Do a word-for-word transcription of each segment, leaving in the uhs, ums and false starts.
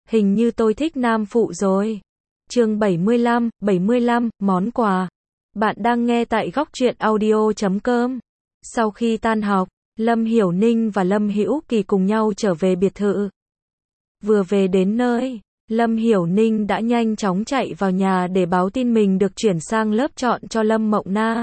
Hình như tôi thích nam phụ rồi. Chương bảy mươi lăm, bảy mươi lăm, món quà. Bạn đang nghe tại góc truyện audio chấm com. Sau khi tan học, Lâm Hiểu Ninh và Lâm Hữu Kỳ cùng nhau trở về biệt thự. Vừa về đến nơi, Lâm Hiểu Ninh đã nhanh chóng chạy vào nhà để báo tin mình được chuyển sang lớp chọn cho Lâm Mộng Na.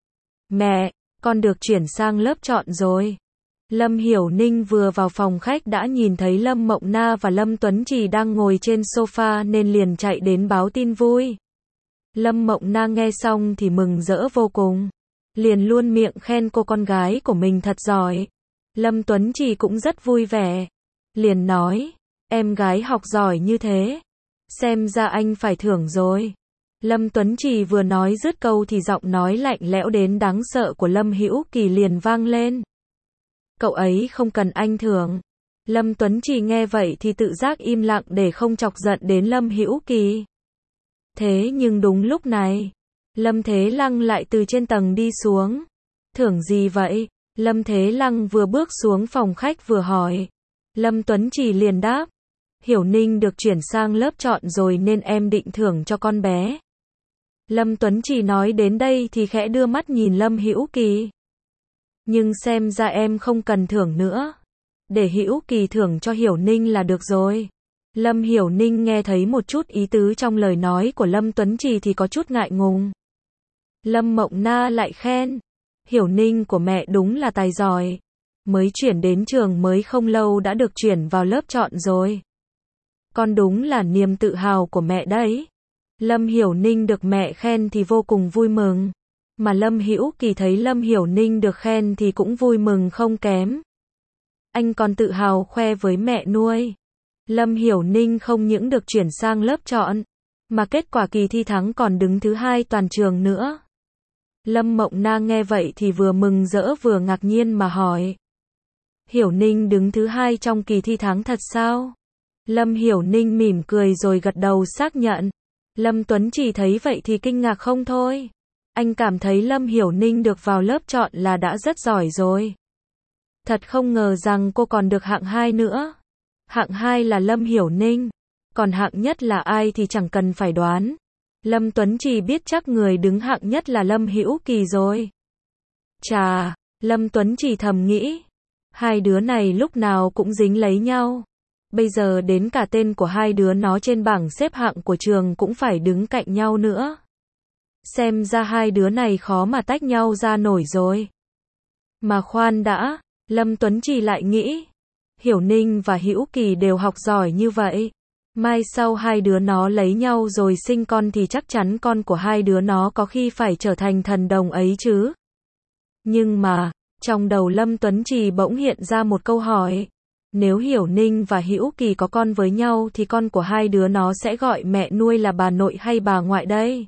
Mẹ, con được chuyển sang lớp chọn rồi. Lâm Hiểu Ninh vừa vào phòng khách đã nhìn thấy Lâm Mộng Na và Lâm Tuấn Trì đang ngồi trên sofa nên liền chạy đến báo tin vui. Lâm Mộng Na nghe xong thì mừng rỡ vô cùng, liền luôn miệng khen cô con gái của mình thật giỏi. Lâm Tuấn Trì cũng rất vui vẻ, liền nói, em gái học giỏi như thế, xem ra anh phải thưởng rồi. Lâm Tuấn Trì vừa nói dứt câu thì giọng nói lạnh lẽo đến đáng sợ của Lâm Hữu Kỳ liền vang lên. Cậu ấy không cần anh thưởng. Lâm Tuấn Trì nghe vậy thì tự giác im lặng để không chọc giận đến Lâm Hữu Kỳ. Thế nhưng đúng lúc này, Lâm Thế Lăng lại từ trên tầng đi xuống. Thưởng gì vậy? Lâm Thế Lăng vừa bước xuống phòng khách vừa hỏi. Lâm Tuấn Trì liền đáp. Hiểu Ninh được chuyển sang lớp chọn rồi nên em định thưởng cho con bé. Lâm Tuấn Trì nói đến đây thì khẽ đưa mắt nhìn Lâm Hữu Kỳ. Nhưng xem ra em không cần thưởng nữa. Để Hữu Kỳ thưởng cho Hiểu Ninh là được rồi. Lâm Hiểu Ninh nghe thấy một chút ý tứ trong lời nói của Lâm Tuấn Trì thì có chút ngại ngùng. Lâm Mộng Na lại khen. Hiểu Ninh của mẹ đúng là tài giỏi. Mới chuyển đến trường mới không lâu đã được chuyển vào lớp chọn rồi. Con đúng là niềm tự hào của mẹ đấy. Lâm Hiểu Ninh được mẹ khen thì vô cùng vui mừng. Mà Lâm Hữu Kỳ thấy Lâm Hiểu Ninh được khen thì cũng vui mừng không kém. Anh còn tự hào khoe với mẹ nuôi. Lâm Hiểu Ninh không những được chuyển sang lớp chọn, mà kết quả kỳ thi thắng còn đứng thứ hai toàn trường nữa. Lâm Mộng Na nghe vậy thì vừa mừng rỡ vừa ngạc nhiên mà hỏi. Hiểu Ninh đứng thứ hai trong kỳ thi thắng thật sao? Lâm Hiểu Ninh mỉm cười rồi gật đầu xác nhận. Lâm Tuấn Trì thấy vậy thì kinh ngạc không thôi. Anh cảm thấy Lâm Hiểu Ninh được vào lớp chọn là đã rất giỏi rồi. Thật không ngờ rằng cô còn được hạng hai nữa. Hạng hai là Lâm Hiểu Ninh. Còn hạng nhất là ai thì chẳng cần phải đoán. Lâm Tuấn Trì biết chắc người đứng hạng nhất là Lâm Hữu Kỳ rồi. Chà, Lâm Tuấn Trì thầm nghĩ. Hai đứa này lúc nào cũng dính lấy nhau. Bây giờ đến cả tên của hai đứa nó trên bảng xếp hạng của trường cũng phải đứng cạnh nhau nữa. Xem ra hai đứa này khó mà tách nhau ra nổi rồi. Mà khoan đã, Lâm Tuấn Trì lại nghĩ. Hiểu Ninh và Hữu Kỳ đều học giỏi như vậy. Mai sau hai đứa nó lấy nhau rồi sinh con thì chắc chắn con của hai đứa nó có khi phải trở thành thần đồng ấy chứ. Nhưng mà, trong đầu Lâm Tuấn Trì bỗng hiện ra một câu hỏi. Nếu Hiểu Ninh và Hữu Kỳ có con với nhau thì con của hai đứa nó sẽ gọi mẹ nuôi là bà nội hay bà ngoại đây?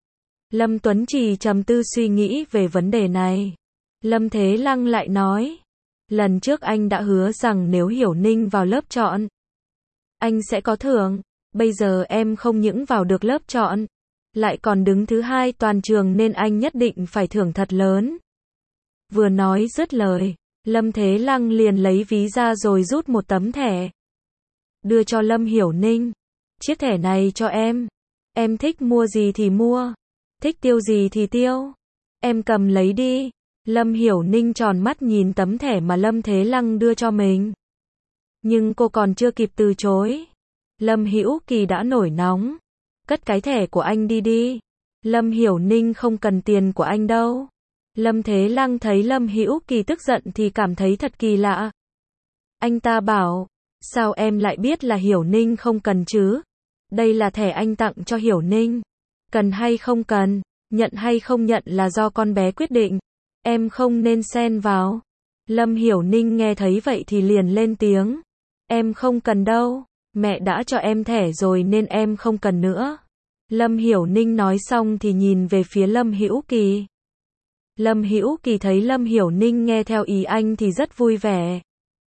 Lâm Tuấn Trì trầm tư suy nghĩ về vấn đề này. Lâm Thế Lăng lại nói. Lần trước anh đã hứa rằng nếu Hiểu Ninh vào lớp chọn, anh sẽ có thưởng. Bây giờ em không những vào được lớp chọn, lại còn đứng thứ hai toàn trường nên anh nhất định phải thưởng thật lớn. Vừa nói dứt lời, Lâm Thế Lăng liền lấy ví ra rồi rút một tấm thẻ. Đưa cho Lâm Hiểu Ninh. Chiếc thẻ này cho em. Em thích mua gì thì mua. Thích tiêu gì thì tiêu. Em cầm lấy đi. Lâm Hiểu Ninh tròn mắt nhìn tấm thẻ mà Lâm Thế Lăng đưa cho mình. Nhưng cô còn chưa kịp từ chối. Lâm Hữu Kỳ đã nổi nóng. Cất cái thẻ của anh đi đi. Lâm Hiểu Ninh không cần tiền của anh đâu. Lâm Thế Lăng thấy Lâm Hữu Kỳ tức giận thì cảm thấy thật kỳ lạ. Anh ta bảo, sao em lại biết là Hiểu Ninh không cần chứ? Đây là thẻ anh tặng cho Hiểu Ninh. Cần hay không cần, nhận hay không nhận là do con bé quyết định. Em không nên xen vào. Lâm Hiểu Ninh nghe thấy vậy thì liền lên tiếng. Em không cần đâu, mẹ đã cho em thẻ rồi nên em không cần nữa. Lâm Hiểu Ninh nói xong thì nhìn về phía Lâm Hữu Kỳ. Lâm Hữu Kỳ thấy Lâm Hiểu Ninh nghe theo ý anh thì rất vui vẻ.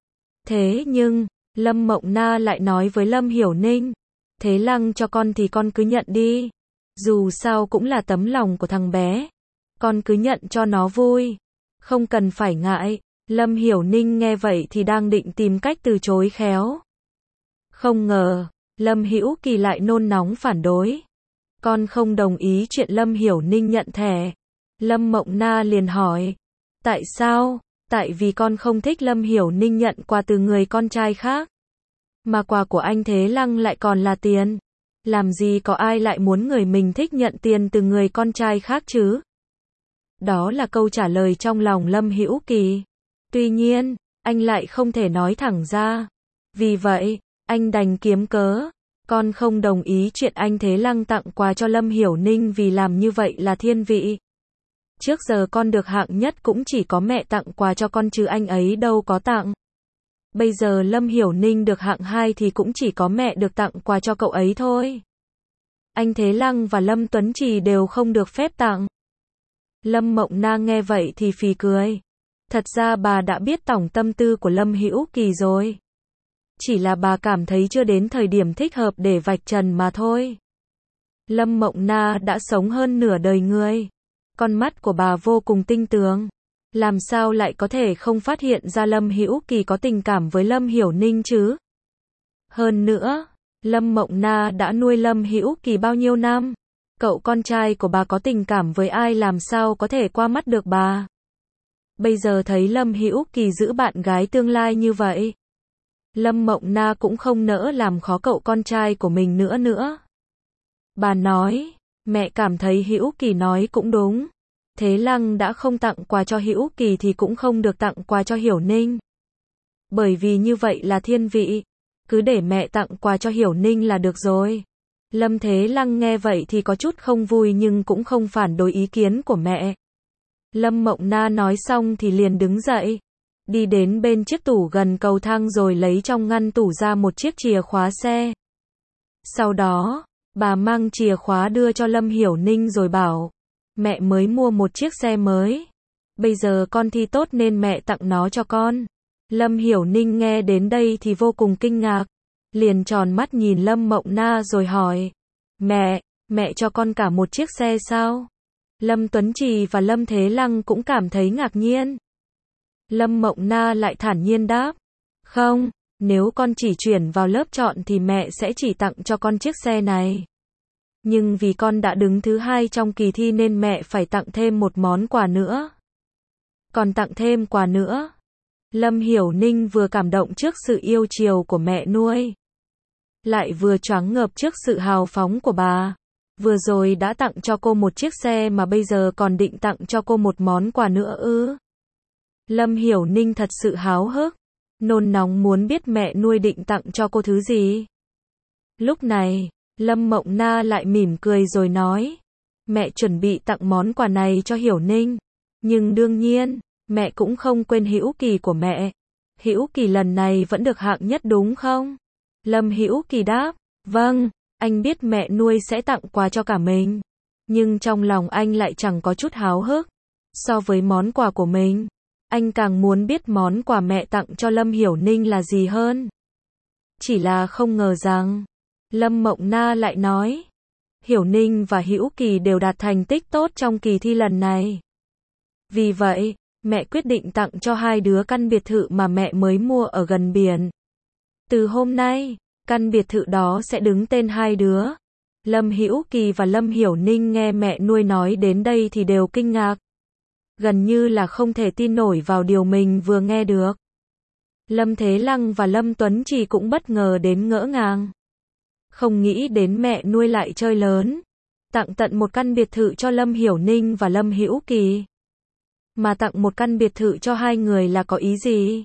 Thế nhưng, Lâm Mộng Na lại nói với Lâm Hiểu Ninh. Thế Lăng cho con thì con cứ nhận đi. Dù sao cũng là tấm lòng của thằng bé. Con cứ nhận cho nó vui. Không cần phải ngại. Lâm Hiểu Ninh nghe vậy thì đang định tìm cách từ chối khéo. Không ngờ, Lâm Hữu Kỳ lại nôn nóng phản đối. Con không đồng ý chuyện Lâm Hiểu Ninh nhận thẻ. Lâm Mộng Na liền hỏi. Tại sao? Tại vì con không thích Lâm Hiểu Ninh nhận quà từ người con trai khác. Mà quà của anh Thế Lăng lại còn là tiền. Làm gì có ai lại muốn người mình thích nhận tiền từ người con trai khác chứ? Đó là câu trả lời trong lòng Lâm Hữu Kỳ. Tuy nhiên, anh lại không thể nói thẳng ra. Vì vậy, anh đành kiếm cớ. Con không đồng ý chuyện anh Thế Lăng tặng quà cho Lâm Hiểu Ninh vì làm như vậy là thiên vị. Trước giờ con được hạng nhất cũng chỉ có mẹ tặng quà cho con chứ anh ấy đâu có tặng. Bây giờ Lâm Hiểu Ninh được hạng hai thì cũng chỉ có mẹ được tặng quà cho cậu ấy thôi. Anh Thế Lăng và Lâm Tuấn Trì đều không được phép tặng. Lâm Mộng Na nghe vậy thì phì cười. Thật ra bà đã biết tổng tâm tư của Lâm Hữu Kỳ rồi. Chỉ là bà cảm thấy chưa đến thời điểm thích hợp để vạch trần mà thôi. Lâm Mộng Na đã sống hơn nửa đời người. Con mắt của bà vô cùng tinh tường. Làm sao lại có thể không phát hiện ra Lâm Hữu Kỳ có tình cảm với Lâm Hiểu Ninh chứ? Hơn nữa, Lâm Mộng Na đã nuôi Lâm Hữu Kỳ bao nhiêu năm? Cậu con trai của bà có tình cảm với ai làm sao có thể qua mắt được bà? Bây giờ thấy Lâm Hữu Kỳ giữ bạn gái tương lai như vậy, Lâm Mộng Na cũng không nỡ làm khó cậu con trai của mình nữa nữa. Bà nói, mẹ cảm thấy Hữu Kỳ nói cũng đúng. Thế Lăng đã không tặng quà cho Hữu Kỳ thì cũng không được tặng quà cho Hiểu Ninh. Bởi vì như vậy là thiên vị. Cứ để mẹ tặng quà cho Hiểu Ninh là được rồi. Lâm Thế Lăng nghe vậy thì có chút không vui nhưng cũng không phản đối ý kiến của mẹ. Lâm Mộng Na nói xong thì liền đứng dậy. Đi đến bên chiếc tủ gần cầu thang rồi lấy trong ngăn tủ ra một chiếc chìa khóa xe. Sau đó, bà mang chìa khóa đưa cho Lâm Hiểu Ninh rồi bảo. Mẹ mới mua một chiếc xe mới. Bây giờ con thi tốt nên mẹ tặng nó cho con. Lâm Hiểu Ninh nghe đến đây thì vô cùng kinh ngạc. Liền tròn mắt nhìn Lâm Mộng Na rồi hỏi. Mẹ, mẹ cho con cả một chiếc xe sao? Lâm Tuấn Trì và Lâm Thế Lăng cũng cảm thấy ngạc nhiên. Lâm Mộng Na lại thản nhiên đáp. Không, nếu con chỉ chuyển vào lớp chọn thì mẹ sẽ chỉ tặng cho con chiếc xe này. Nhưng vì con đã đứng thứ hai trong kỳ thi nên mẹ phải tặng thêm một món quà nữa. Còn tặng thêm quà nữa. Lâm Hiểu Ninh vừa cảm động trước sự yêu chiều của mẹ nuôi. Lại vừa choáng ngợp trước sự hào phóng của bà. Vừa rồi đã tặng cho cô một chiếc xe mà bây giờ còn định tặng cho cô một món quà nữa ư. Lâm Hiểu Ninh thật sự háo hức. Nôn nóng muốn biết mẹ nuôi định tặng cho cô thứ gì. Lúc này, Lâm Mộng Na lại mỉm cười rồi nói. Mẹ chuẩn bị tặng món quà này cho Hiểu Ninh. Nhưng đương nhiên, mẹ cũng không quên Hữu Kỳ của mẹ. Hữu Kỳ lần này vẫn được hạng nhất đúng không? Lâm Hữu Kỳ đáp. Vâng, anh biết mẹ nuôi sẽ tặng quà cho cả mình. Nhưng trong lòng anh lại chẳng có chút háo hức. So với món quà của mình, anh càng muốn biết món quà mẹ tặng cho Lâm Hiểu Ninh là gì hơn. Chỉ là không ngờ rằng, Lâm Mộng Na lại nói, Hiểu Ninh và Hữu Kỳ đều đạt thành tích tốt trong kỳ thi lần này. Vì vậy, mẹ quyết định tặng cho hai đứa căn biệt thự mà mẹ mới mua ở gần biển. Từ hôm nay, căn biệt thự đó sẽ đứng tên hai đứa. Lâm Hữu Kỳ và Lâm Hiểu Ninh nghe mẹ nuôi nói đến đây thì đều kinh ngạc. Gần như là không thể tin nổi vào điều mình vừa nghe được. Lâm Thế Lăng và Lâm Tuấn Trì cũng bất ngờ đến ngỡ ngàng. Không nghĩ đến mẹ nuôi lại chơi lớn. Tặng tận một căn biệt thự cho Lâm Hiểu Ninh và Lâm Hữu Kỳ. Mà tặng một căn biệt thự cho hai người là có ý gì?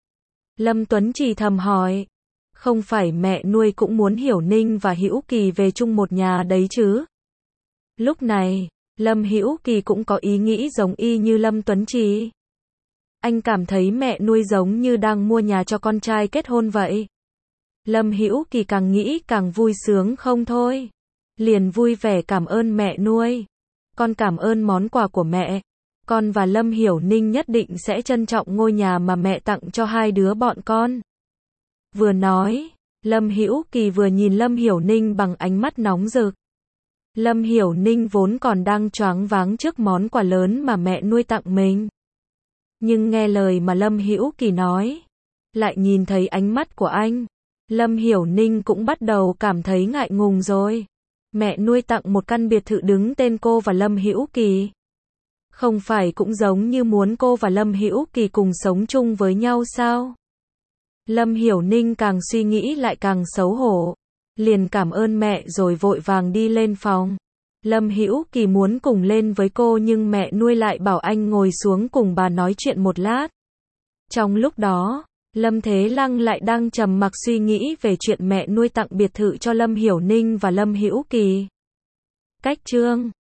Lâm Tuấn Trì thầm hỏi. Không phải mẹ nuôi cũng muốn Hiểu Ninh và Hữu Kỳ về chung một nhà đấy chứ? Lúc này, Lâm Hữu Kỳ cũng có ý nghĩ giống y như Lâm Tuấn Trì. Anh cảm thấy mẹ nuôi giống như đang mua nhà cho con trai kết hôn vậy. Lâm Hữu Kỳ càng nghĩ càng vui sướng không thôi. Liền vui vẻ cảm ơn mẹ nuôi. Con cảm ơn món quà của mẹ. Con và Lâm Hiểu Ninh nhất định sẽ trân trọng ngôi nhà mà mẹ tặng cho hai đứa bọn con. Vừa nói, Lâm Hữu Kỳ vừa nhìn Lâm Hiểu Ninh bằng ánh mắt nóng rực. Lâm Hiểu Ninh vốn còn đang choáng váng trước món quà lớn mà mẹ nuôi tặng mình. Nhưng nghe lời mà Lâm Hữu Kỳ nói, lại nhìn thấy ánh mắt của anh. Lâm Hiểu Ninh cũng bắt đầu cảm thấy ngại ngùng rồi. Mẹ nuôi tặng một căn biệt thự đứng tên cô và Lâm Hữu Kỳ. Không phải cũng giống như muốn cô và Lâm Hữu Kỳ cùng sống chung với nhau sao? Lâm Hiểu Ninh càng suy nghĩ lại càng xấu hổ. Liền cảm ơn mẹ rồi vội vàng đi lên phòng. Lâm Hữu Kỳ muốn cùng lên với cô nhưng mẹ nuôi lại bảo anh ngồi xuống cùng bà nói chuyện một lát. Trong lúc đó, Lâm Thế Lăng lại đang trầm mặc suy nghĩ về chuyện mẹ nuôi tặng biệt thự cho Lâm Hiểu Ninh và Lâm Hữu Kỳ. Cách chương